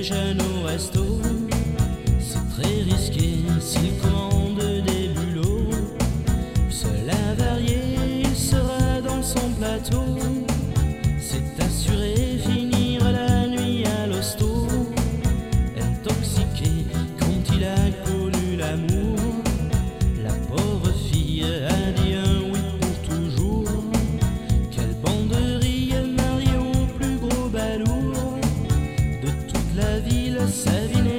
jeunes au resto. C'est très risqué s'il commande des bulots. Seul avarié, il sera dans son plateau. C'est assuré, finir la nuit à l'hosto. Intoxiqué quand il a connu l'amour, la pauvre fille a dit un oui pour toujours. Quelle banderie mariée au plus gros balourd de toute la ville, sa vie